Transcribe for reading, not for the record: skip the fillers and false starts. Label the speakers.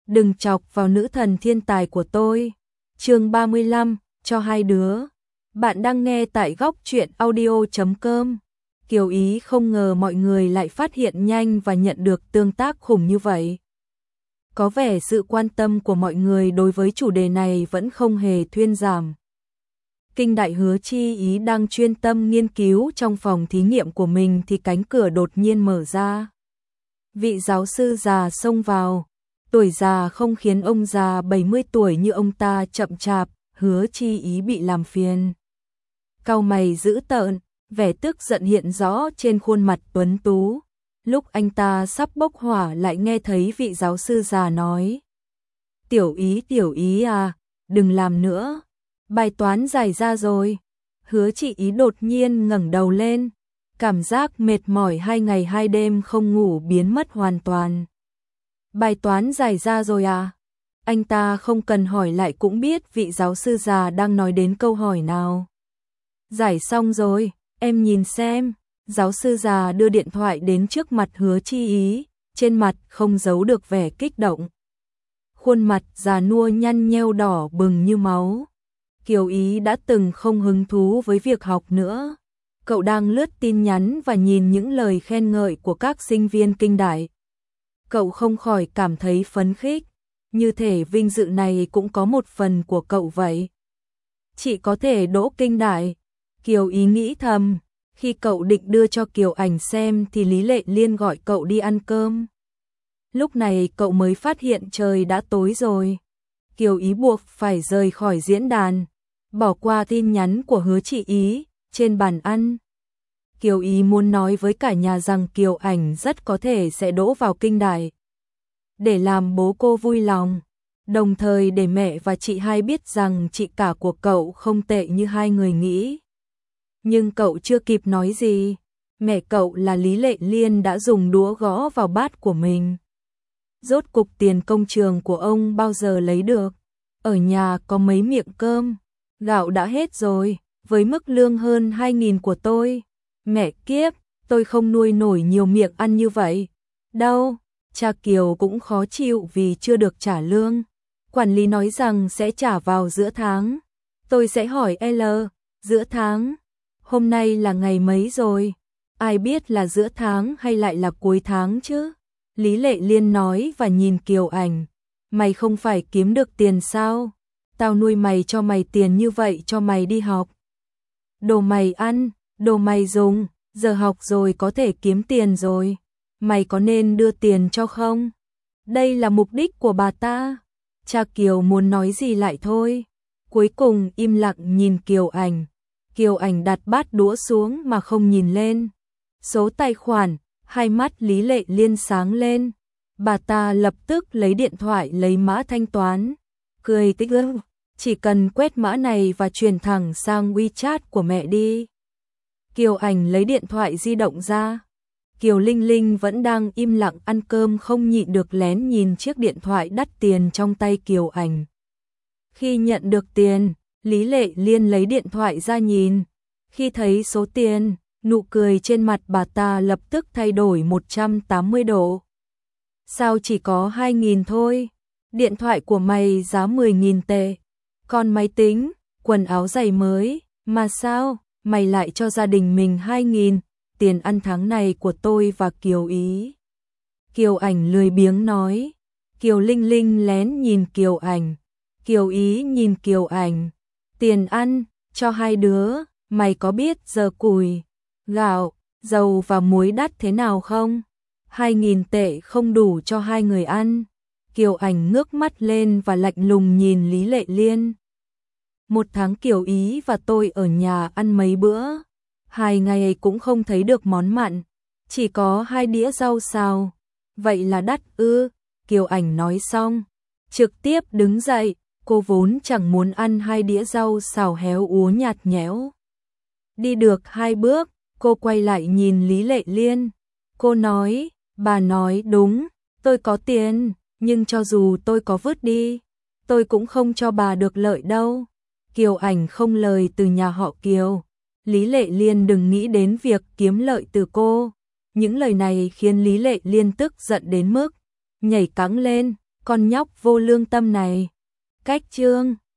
Speaker 1: đừng chọc vào nữ thần thiên tài của tôi. Chương 35, cho hai đứa. Bạn đang nghe tại góc truyện audio.com. Kiều Ý không ngờ mọi người lại phát hiện nhanh và nhận được tương tác khủng như vậy. Có vẻ sự quan tâm của mọi người đối với chủ đề này vẫn không hề thuyên giảm. Kinh đại Hứa Chi Ý đang chuyên tâm nghiên cứu trong phòng thí nghiệm của mình thì cánh cửa đột nhiên mở ra. Vị giáo sư già xông vào. Tuổi già không khiến ông già 70 tuổi như ông ta chậm chạp, Hứa Chi Ý bị làm phiền. Cau mày dữ tợn, vẻ tức giận hiện rõ trên khuôn mặt tuấn tú. Lúc anh ta sắp bốc hỏa lại nghe thấy vị giáo sư già nói. Tiểu Ý à, đừng làm nữa. Bài toán giải ra rồi. Hứa Chi Ý đột nhiên ngẩng đầu lên. Cảm giác mệt mỏi 2 ngày 2 đêm không ngủ biến mất hoàn toàn. Bài toán giải ra rồi à? Anh ta không cần hỏi lại cũng biết vị giáo sư già đang nói đến câu hỏi nào. Giải xong rồi, em nhìn xem. Giáo sư già đưa điện thoại đến trước mặt Hứa Chi Ý, trên mặt không giấu được vẻ kích động. Khuôn mặt già nua nhăn nheo đỏ bừng như máu. Kiều Ý đã từng không hứng thú với việc học nữa. Cậu đang lướt tin nhắn và nhìn những lời khen ngợi của các sinh viên kinh đại. Cậu không khỏi cảm thấy phấn khích, như thể vinh dự này cũng có một phần của cậu vậy. Chị có thể đỗ kinh đại, Kiều Ý nghĩ thầm. Khi cậu định đưa cho Kiều Ảnh xem thì Lý Lệ Liên gọi cậu đi ăn cơm. Lúc này cậu mới phát hiện trời đã tối rồi. Kiều Ý buộc phải rời khỏi diễn đàn, bỏ qua tin nhắn của Hứa Chi Ý. Trên bàn ăn, Kiều Ý muốn nói với cả nhà rằng Kiều Ảnh rất có thể sẽ đỗ vào kinh đại. Để làm bố cô vui lòng, đồng thời để mẹ và chị hai biết rằng chị cả của cậu không tệ như hai người nghĩ. Nhưng cậu chưa kịp nói gì, mẹ cậu là Lý Lệ Liên đã dùng đũa gõ vào bát của mình. Rốt cục tiền công trường của ông bao giờ lấy được? Ở nhà có mấy miệng cơm, gạo đã hết rồi. Với mức lương hơn 2.000 của tôi, mẹ kiếp, tôi không nuôi nổi nhiều miệng ăn như vậy. Đâu, cha Kiều cũng khó chịu vì chưa được trả lương. Quản lý nói rằng sẽ trả vào giữa tháng. Tôi sẽ hỏi L, giữa tháng, hôm nay là ngày mấy rồi? Ai biết là giữa tháng hay lại là cuối tháng chứ? Lý Lệ Liên nói và nhìn Kiều Ảnh. Mày không phải kiếm được tiền sao? Tao nuôi mày cho mày tiền như vậy cho mày đi học. Đồ mày ăn, đồ mày dùng, giờ học rồi có thể kiếm tiền rồi. Mày có nên đưa tiền cho không? Đây là mục đích của bà ta. Cha Kiều muốn nói gì lại thôi. Cuối cùng im lặng nhìn Kiều Ảnh. Kiều Ảnh đặt bát đũa xuống mà không nhìn lên. Số tài khoản, hai mắt Lý Lệ Liên sáng lên. Bà ta lập tức lấy điện thoại lấy mã thanh toán. Cười tích ư. Chỉ cần quét mã này và truyền thẳng sang WeChat của mẹ đi. Kiều Ảnh lấy điện thoại di động ra. Kiều Linh Linh vẫn đang im lặng ăn cơm không nhịn được lén nhìn chiếc điện thoại đắt tiền trong tay Kiều Ảnh. Khi nhận được tiền, Lý Lệ Liên lấy điện thoại ra nhìn. Khi thấy số tiền, nụ cười trên mặt bà ta lập tức thay đổi 180 độ. Sao chỉ có 2.000 thôi? Điện thoại của mày giá 10.000 tệ. Còn máy tính, quần áo giày mới, mà sao, mày lại cho gia đình mình 2.000, tiền ăn tháng này của tôi và Kiều Ý. Kiều Ảnh lười biếng nói. Kiều Linh Linh lén nhìn Kiều Ảnh. Kiều Ý nhìn Kiều Ảnh. Tiền ăn, cho hai đứa, mày có biết giờ củi, gạo, dầu và muối đắt thế nào không? 2.000 tệ không đủ cho hai người ăn. Kiều Ảnh ngước mắt lên và lạnh lùng nhìn Lý Lệ Liên. Một tháng Kiều Ý và tôi ở nhà ăn mấy bữa. 2 ngày cũng không thấy được món mặn. Chỉ có 2 đĩa rau xào. Vậy là đắt ư? Kiều Ảnh nói xong, trực tiếp đứng dậy. Cô vốn chẳng muốn ăn 2 đĩa rau xào héo úa nhạt nhẽo. Đi được 2 bước, cô quay lại nhìn Lý Lệ Liên. Cô nói, bà nói đúng, tôi có tiền. Nhưng cho dù tôi có vứt đi, tôi cũng không cho bà được lợi đâu. Kiều Ảnh không lời từ nhà họ Kiều. Lý Lệ Liên đừng nghĩ đến việc kiếm lợi từ cô. Những lời này khiến Lý Lệ Liên tức giận đến mức nhảy cẫng lên, con nhóc vô lương tâm này. Cách chương